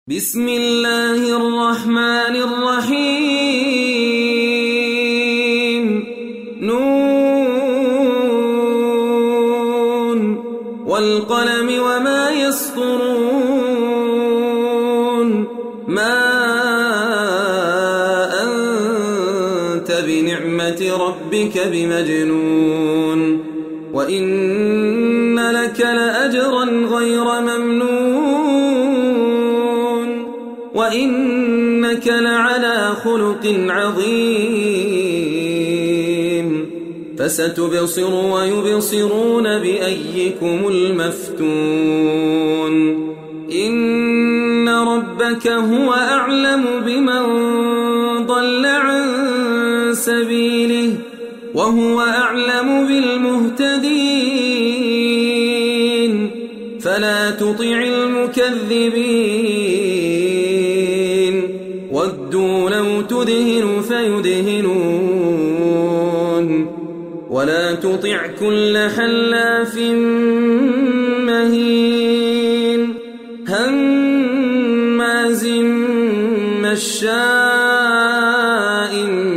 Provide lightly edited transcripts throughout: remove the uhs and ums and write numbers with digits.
بسم الله الرحمن الرحيم نون والقلم وما يسطرون ما أنت بنعمة ربك بمجنون وإن لك لأجرا غير ممنون وإنك لعلى خلق عظيم فستبصر ويبصرون بأيكم المفتون إن ربك هو أعلم بمن ضل عن سبيله وهو أعلم بالمهتدين فلا تطع المكذبين ودوا لو تدهن فيدهنون ولا تطع كل حلاف مهين هماز مشاء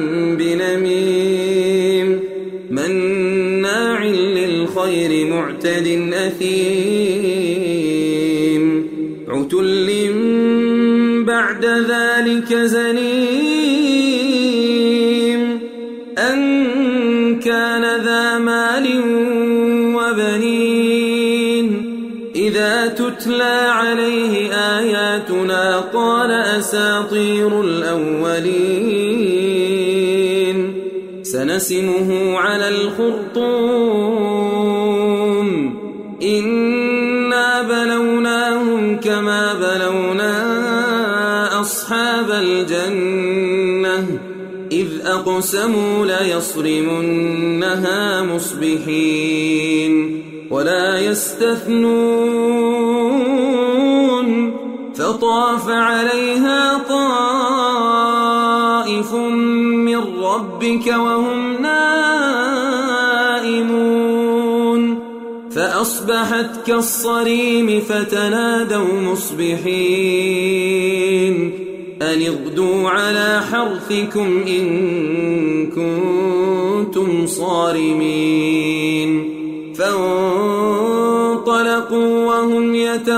بنميم مناع للخير معتد أثيم عتل بعد ذلك زنيم أن كان ذا مال وبنين إذا تتلى عليه آياتنا قال أساطير الأولين سنسمه على الخرطوم إنا بلوناهم كما بلونا أصحاب الجنة إذ أقسموا ليصرمنها مصبحين ولا يستثنون فطاف عليها طائف من ربك وهم نائمون فأصبحت كالصريم فتنادوا مصبحين أن اغدوا على حرثكم إن كنتم صارمين فانطلقوا وهم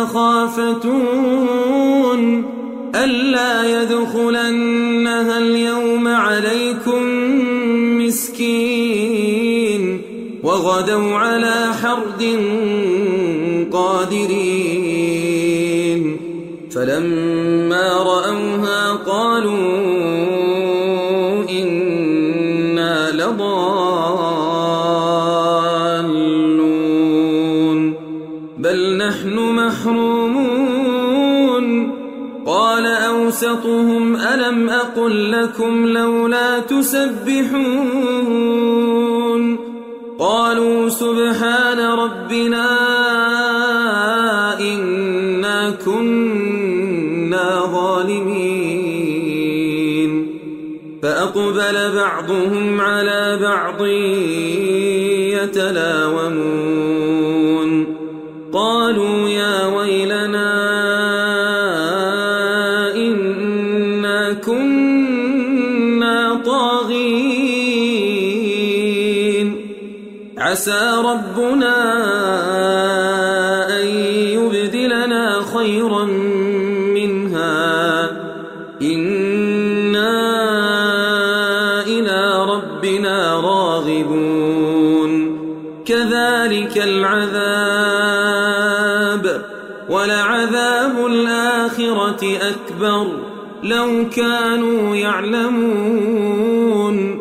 يتخافتون ألا يدخلنها اليوم عليكم مسكين وغدوا على حرد قادرين فلما رأوها قالوا إنا لضالون بل نحن محرومون قال أوسطهم ألم أقل لكم لولا تسبحون قالوا سبحان ربنا إنا كنا ظالمين فأقبل بعضهم على بعض يتلاومون قالوا يا ويلنا إنا كنا طاغين عسى ربنا أن يبدلنا خيرا منها إنا إلى ربنا راغبون كذلك العذاب ولعذاب الآخرة أكبر لو كانوا يعلمون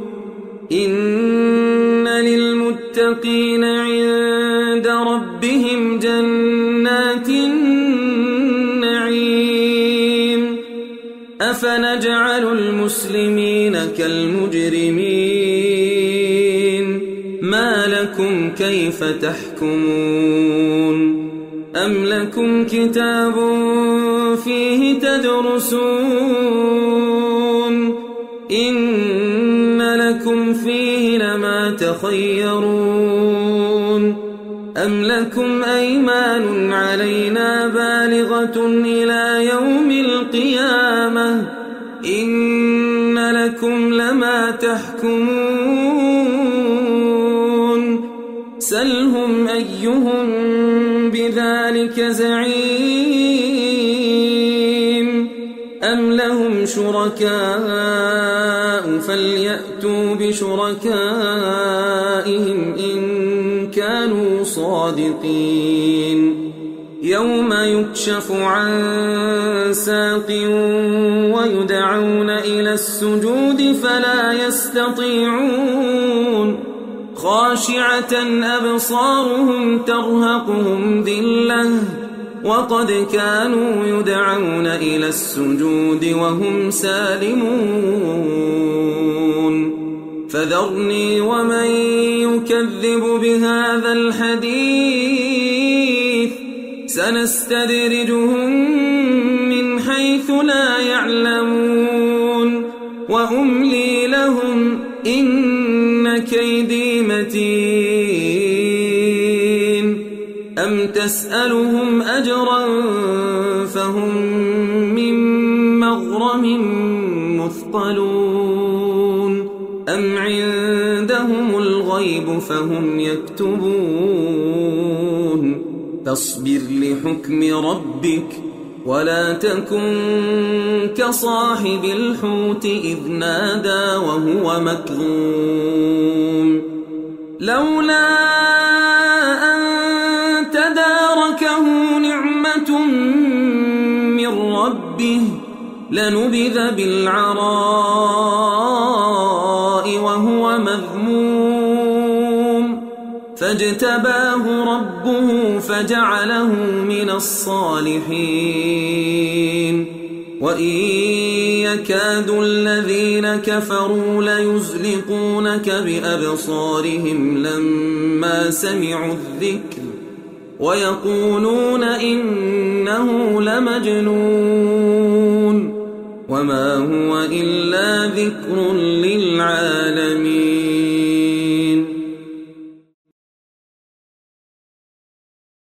إن للمتقين عند ربهم جنات النعيم أفنجعل المسلمين كالمجرمين ما لكم كيف تحكمون أم لكم كتاب فيه تدرسون إن لكم فيه لما تخيرون أم لكم أيمان علينا بالغة إلى يوم القيامة أم لهم شركاء فليأتوا بشركائهم إن كانوا صادقين يوم يكشف عن ساق ويدعون إلى السجود فلا يستطيعون خاشعة أبصارهم ترهقهم ذلة وقد كانوا يدعون إلى السجود وهم سالمون فذرني ومن يكذب بهذا الحديث سنستدرجهم من حيث لا يعلمون وأملي لهم إن كيدي متين أم تسألهم أجرا فهم من مغرم مثقلون أم عندهم الغيب فهم يكتبون فاصبر لحكم ربك ولا تكن كصاحب الحوت إذ نادى وهو مكظوم لولا أن تداركه نعمة من ربه لنبذ بالعراء وهو مذموم فاجتباه ربه فجعله من الصالحين وإن يكاد الذين كفروا ليزلقونك بأبصارهم لما سمعوا الذكر ويقولون إنه لمجنون وما هو إلا ذكر للعالمين